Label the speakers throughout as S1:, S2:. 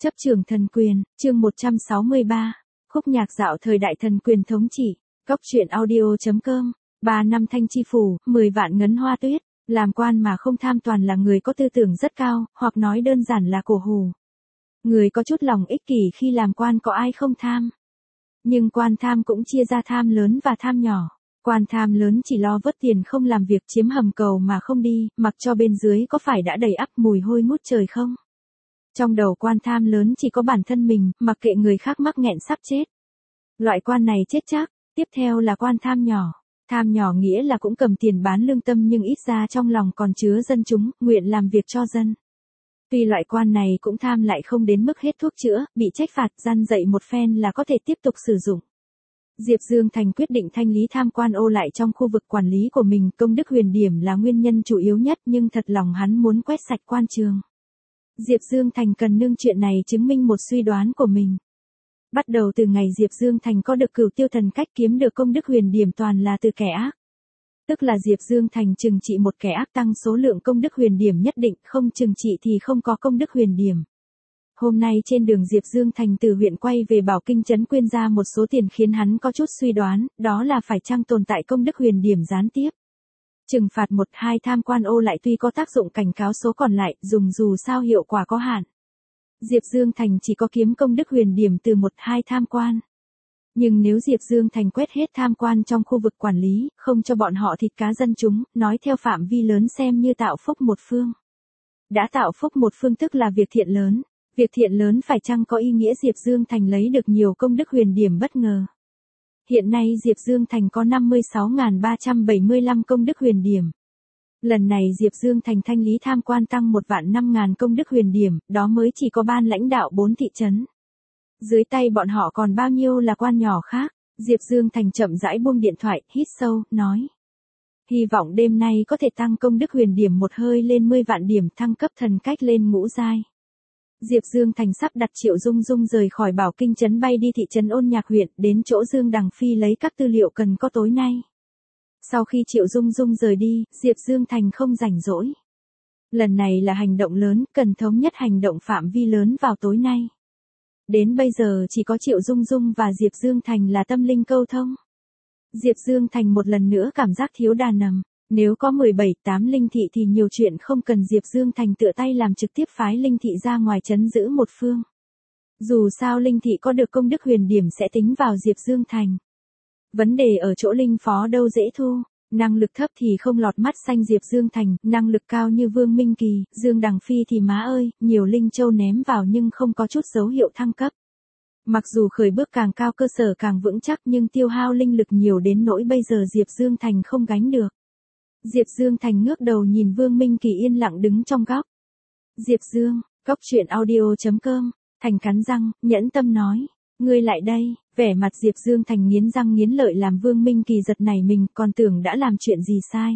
S1: Chấp trường thần quyền, chương 163. Khúc nhạc dạo thời đại thần quyền thống trị. Góc truyện audio.com. 3 năm thanh chi phủ, 10 vạn ngấn hoa tuyết. Làm quan mà không tham toàn là người có tư tưởng rất cao, hoặc nói đơn giản là cổ hủ. Người có chút lòng ích kỷ khi làm quan có ai không tham. Nhưng quan tham cũng chia ra tham lớn và tham nhỏ. Quan tham lớn chỉ lo vớt tiền không làm việc chiếm hầm cầu mà không đi, mặc cho bên dưới có phải đã đầy ắp mùi hôi ngút trời không. Trong đầu quan tham lớn chỉ có bản thân mình, mặc kệ người khác mắc nghẹn sắp chết. Loại quan này chết chắc. Tiếp theo là quan tham nhỏ. Tham nhỏ nghĩa là cũng cầm tiền bán lương tâm nhưng ít ra trong lòng còn chứa dân chúng, nguyện làm việc cho dân. Tuy loại quan này cũng tham lại không đến mức hết thuốc chữa, bị trách phạt, gian dạy một phen là có thể tiếp tục sử dụng. Diệp Dương Thành quyết định thanh lý tham quan ô lại trong khu vực quản lý của mình, công đức huyền điểm là nguyên nhân chủ yếu nhất nhưng thật lòng hắn muốn quét sạch quan trường. Diệp Dương Thành cần nương chuyện này chứng minh một suy đoán của mình. Bắt đầu từ ngày Diệp Dương Thành có được Cửu Tiêu Thần cách kiếm được công đức huyền điểm toàn là từ kẻ ác. Tức là Diệp Dương Thành trừng trị một kẻ ác tăng số lượng công đức huyền điểm nhất định, không trừng trị thì không có công đức huyền điểm. Hôm nay trên đường Diệp Dương Thành từ huyện quay về Bảo Kinh trấn quyên ra một số tiền khiến hắn có chút suy đoán, đó là phải chăng tồn tại công đức huyền điểm gián tiếp. Trừng phạt 1-2 tham quan ô lại tuy có tác dụng cảnh cáo số còn lại, dùng dù sao hiệu quả có hạn. Diệp Dương Thành chỉ có kiếm công đức huyền điểm từ 1-2 tham quan. Nhưng nếu Diệp Dương Thành quét hết tham quan trong khu vực quản lý, không cho bọn họ thịt cá dân chúng, nói theo phạm vi lớn xem như tạo phúc một phương. Đã tạo phúc một phương tức là việc thiện lớn. Việc thiện lớn phải chăng có ý nghĩa Diệp Dương Thành lấy được nhiều công đức huyền điểm bất ngờ. Hiện nay Diệp Dương Thành có 56.375 công đức huyền điểm. Lần này Diệp Dương Thành thanh lý tham quan tăng 1.005.000 công đức huyền điểm, đó mới chỉ có ban lãnh đạo 4 thị trấn. Dưới tay bọn họ còn bao nhiêu là quan nhỏ khác. Diệp Dương Thành chậm rãi buông điện thoại, hít sâu, nói. Hy vọng đêm nay có thể tăng công đức huyền điểm một hơi lên 10 vạn điểm, thăng cấp thần cách lên ngũ giai. Diệp Dương Thành sắp đặt Triệu Dung Dung rời khỏi Bảo Kinh trấn bay đi thị trấn Ôn Nhạc huyện, đến chỗ Dương Đằng Phi lấy các tư liệu cần có tối nay. Sau khi Triệu Dung Dung rời đi, Diệp Dương Thành không rảnh rỗi. Lần này là hành động lớn, cần thống nhất hành động phạm vi lớn vào tối nay. Đến bây giờ chỉ có Triệu Dung Dung và Diệp Dương Thành là tâm linh câu thông. Diệp Dương Thành một lần nữa cảm giác thiếu đà nằm. Nếu có 17-8 linh thị thì nhiều chuyện không cần Diệp Dương Thành tựa tay làm, trực tiếp phái linh thị ra ngoài trấn giữ một phương. Dù sao linh thị có được công đức huyền điểm sẽ tính vào Diệp Dương Thành. Vấn đề ở chỗ linh phó đâu dễ thu, năng lực thấp thì không lọt mắt xanh Diệp Dương Thành, năng lực cao như Vương Minh Kỳ, Dương Đằng Phi thì má ơi, nhiều linh châu ném vào nhưng không có chút dấu hiệu thăng cấp. Mặc dù khởi bước càng cao cơ sở càng vững chắc nhưng tiêu hao linh lực nhiều đến nỗi bây giờ Diệp Dương Thành không gánh được. Diệp Dương Thành ngước đầu nhìn Vương Minh Kỳ yên lặng đứng trong góc. Diệp Dương, góc truyện audio.com, Thành cắn răng, nhẫn tâm nói. Ngươi lại đây, vẻ mặt Diệp Dương Thành nghiến răng nghiến lợi làm Vương Minh Kỳ giật nảy mình, còn tưởng đã làm chuyện gì sai.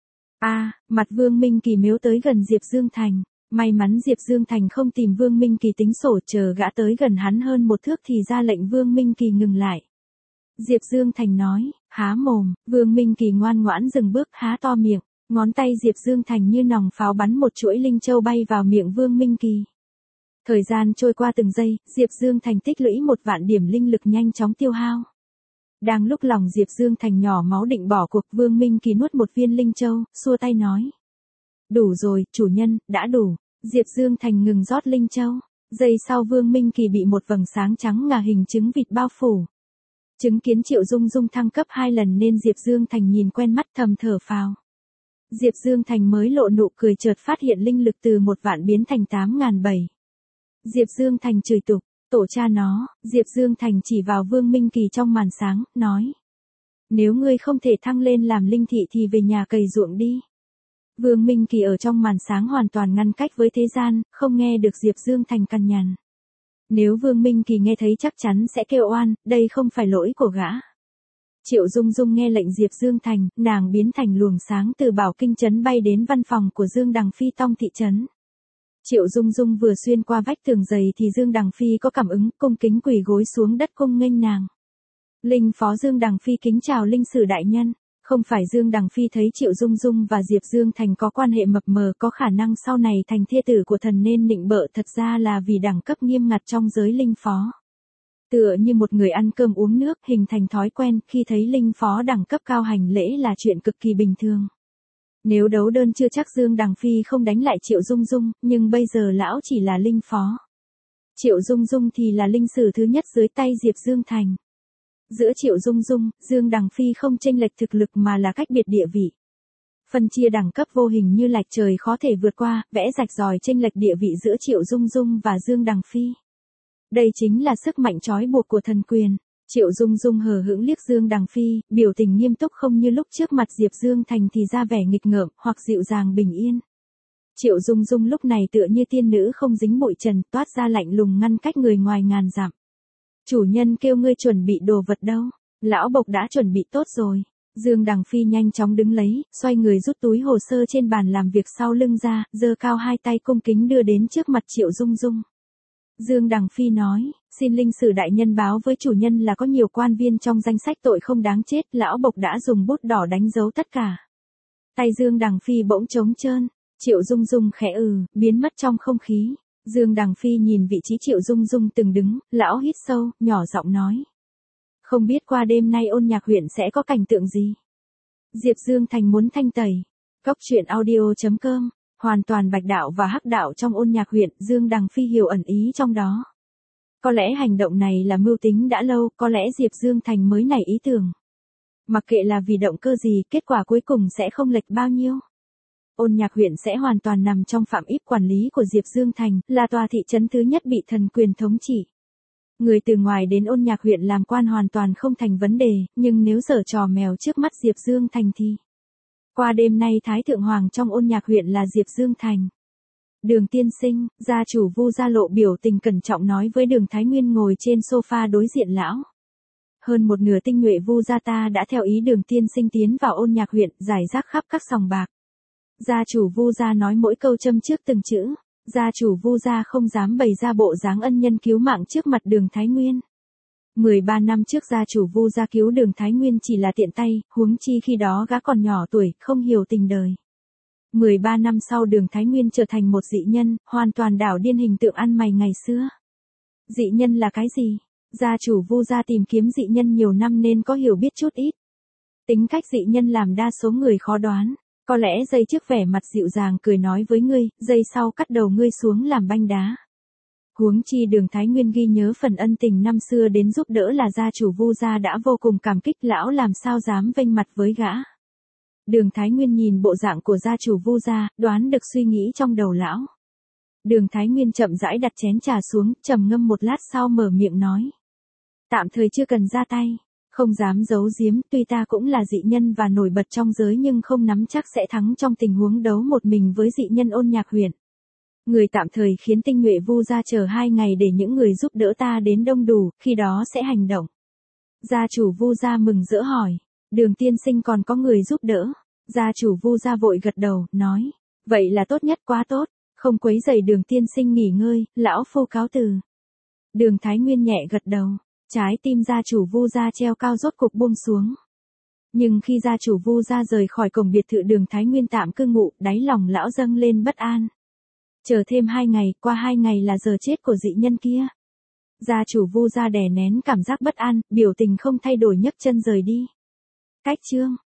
S1: Mặt Vương Minh Kỳ mếu tới gần Diệp Dương Thành. May mắn Diệp Dương Thành không tìm Vương Minh Kỳ tính sổ, chờ gã tới gần hắn hơn một thước thì ra lệnh Vương Minh Kỳ ngừng lại. Diệp Dương Thành nói, há mồm, Vương Minh Kỳ ngoan ngoãn dừng bước, há to miệng, ngón tay Diệp Dương Thành như nòng pháo bắn một chuỗi linh châu bay vào miệng Vương Minh Kỳ. Thời gian trôi qua từng giây, Diệp Dương Thành tích lũy 1 vạn điểm linh lực nhanh chóng tiêu hao. Đang lúc lòng Diệp Dương Thành nhỏ máu định bỏ cuộc, Vương Minh Kỳ nuốt một viên linh châu, xua tay nói. Đủ rồi, chủ nhân, đã đủ. Diệp Dương Thành ngừng rót linh châu. Giây sau Vương Minh Kỳ bị một vầng sáng trắng ngà hình trứng vịt bao phủ. Chứng kiến Triệu Dung Dung thăng cấp 2 lần nên Diệp Dương Thành nhìn quen mắt thầm thở phào. Diệp Dương Thành mới lộ nụ cười chợt phát hiện linh lực từ 1 vạn biến thành 8.700. Diệp Dương Thành chửi tục, tổ cha nó. Diệp Dương Thành chỉ vào Vương Minh Kỳ trong màn sáng, nói. Nếu ngươi không thể thăng lên làm linh thị thì về nhà cày ruộng đi. Vương Minh Kỳ ở trong màn sáng hoàn toàn ngăn cách với thế gian, không nghe được Diệp Dương Thành cằn nhằn. Nếu Vương Minh Kỳ nghe thấy chắc chắn sẽ kêu oan, đây không phải lỗi của gã. Triệu Dung Dung nghe lệnh Diệp Dương Thành, nàng biến thành luồng sáng từ Bảo Kinh trấn bay đến văn phòng của Dương Đằng Phi Tông thị trấn. Triệu Dung Dung vừa xuyên qua vách tường dày thì Dương Đằng Phi có cảm ứng, cung kính quỳ gối xuống đất cung nghênh nàng. Linh phó Dương Đằng Phi kính chào linh sử đại nhân. Không phải Dương Đằng Phi thấy Triệu Dung Dung và Diệp Dương Thành có quan hệ mập mờ có khả năng sau này thành thê tử của thần nên nịnh bợ, thật ra là vì đẳng cấp nghiêm ngặt trong giới linh phó. Tựa như một người ăn cơm uống nước hình thành thói quen, khi thấy linh phó đẳng cấp cao hành lễ là chuyện cực kỳ bình thường. Nếu đấu đơn chưa chắc Dương Đằng Phi không đánh lại Triệu Dung Dung, nhưng bây giờ lão chỉ là linh phó. Triệu Dung Dung thì là linh sử thứ nhất dưới tay Diệp Dương Thành. Giữa Triệu Dung Dung, Dương Đằng Phi không chênh lệch thực lực mà là cách biệt địa vị. Phân chia đẳng cấp vô hình như lạch trời khó thể vượt qua, vẽ rạch ròi chênh lệch địa vị giữa Triệu Dung Dung và Dương Đằng Phi. Đây chính là sức mạnh trói buộc của thần quyền. Triệu Dung Dung hờ hững liếc Dương Đằng Phi, biểu tình nghiêm túc không như lúc trước mặt Diệp Dương Thành thì ra vẻ nghịch ngợm hoặc dịu dàng bình yên. Triệu Dung Dung lúc này tựa như tiên nữ không dính bụi trần, toát ra lạnh lùng ngăn cách người ngoài ngàn dặm. Chủ nhân kêu ngươi chuẩn bị đồ vật đâu? Lão Bộc đã chuẩn bị tốt rồi. Dương Đằng Phi nhanh chóng đứng lấy, xoay người rút túi hồ sơ trên bàn làm việc sau lưng ra, giơ cao hai tay cung kính đưa đến trước mặt Triệu Dung Dung. Dương Đằng Phi nói, xin linh sử đại nhân báo với chủ nhân là có nhiều quan viên trong danh sách tội không đáng chết, lão Bộc đã dùng bút đỏ đánh dấu tất cả. Tay Dương Đằng Phi bỗng trống trơn, Triệu Dung Dung khẽ biến mất trong không khí. Dương Đằng Phi nhìn vị trí Triệu Dung Dung từng đứng, lão hít sâu, nhỏ giọng nói. Không biết qua đêm nay Ôn Nhạc huyện sẽ có cảnh tượng gì? Diệp Dương Thành muốn thanh tẩy. Cốc truyện audio.com, hoàn toàn bạch đạo và hắc đạo trong Ôn Nhạc huyện, Dương Đằng Phi hiểu ẩn ý trong đó. Có lẽ hành động này là mưu tính đã lâu, có lẽ Diệp Dương Thành mới nảy ý tưởng. Mặc kệ là vì động cơ gì, kết quả cuối cùng sẽ không lệch bao nhiêu. Ôn Nhạc huyện sẽ hoàn toàn nằm trong phạm íp quản lý của Diệp Dương Thành, là tòa thị trấn thứ nhất bị thần quyền thống trị. Người từ ngoài đến Ôn Nhạc huyện làm quan hoàn toàn không thành vấn đề, nhưng nếu giở trò mèo trước mắt Diệp Dương Thành thì... Qua đêm nay Thái Thượng Hoàng trong Ôn Nhạc huyện là Diệp Dương Thành. Đường tiên sinh, gia chủ Vu Gia lộ biểu tình cẩn trọng nói với Đường Thái Nguyên ngồi trên sofa đối diện lão. Hơn một nửa tinh nhuệ Vu Gia ta đã theo ý Đường tiên sinh tiến vào Ôn Nhạc huyện, rải rác khắp các sòng bạc. Gia chủ Vu Gia nói mỗi câu châm trước từng chữ. Gia chủ Vu Gia không dám bày ra bộ dáng ân nhân cứu mạng trước mặt Đường Thái Nguyên. 13 năm trước gia chủ Vu Gia cứu Đường Thái Nguyên chỉ là tiện tay, huống chi khi đó gã còn nhỏ tuổi, không hiểu tình đời. 13 năm sau Đường Thái Nguyên trở thành một dị nhân, hoàn toàn đảo điên hình tượng ăn mày ngày xưa. Dị nhân là cái gì? Gia chủ Vu Gia tìm kiếm dị nhân nhiều năm nên có hiểu biết chút ít. Tính cách dị nhân làm đa số người khó đoán. Có lẽ giây trước vẻ mặt dịu dàng cười nói với ngươi, giây sau cắt đầu ngươi xuống làm banh đá. Huống chi Đường Thái Nguyên ghi nhớ phần ân tình năm xưa đến giúp đỡ là gia chủ Vu Gia đã vô cùng cảm kích, lão làm sao dám vênh mặt với gã. Đường Thái Nguyên nhìn bộ dạng của gia chủ Vu Gia, đoán được suy nghĩ trong đầu lão. Đường Thái Nguyên chậm rãi đặt chén trà xuống, trầm ngâm một lát sau mở miệng nói. Tạm thời chưa cần ra tay. Không dám giấu giếm, tuy ta cũng là dị nhân và nổi bật trong giới nhưng không nắm chắc sẽ thắng trong tình huống đấu một mình với dị nhân Ôn Nhạc huyện. Người tạm thời khiến tinh nhuệ Vu Gia chờ 2 ngày để những người giúp đỡ ta đến đông đủ, khi đó sẽ hành động. Gia chủ Vu Gia mừng rỡ hỏi, Đường tiên sinh còn có người giúp đỡ. Gia chủ Vu Gia vội gật đầu, nói, vậy là tốt nhất, quá tốt, không quấy rầy Đường tiên sinh nghỉ ngơi, lão phu cáo từ. Đường Thái Nguyên nhẹ gật đầu. Trái tim gia chủ Vu Gia treo cao rốt cục buông xuống. Nhưng khi gia chủ Vu Gia rời khỏi cổng biệt thự Đường Thái Nguyên tạm cư ngụ, đáy lòng lão dâng lên bất an. Chờ thêm 2 ngày, qua 2 ngày là giờ chết của dị nhân kia. Gia chủ Vu Gia đè nén cảm giác bất an, biểu tình không thay đổi nhấc chân rời đi. Cách chương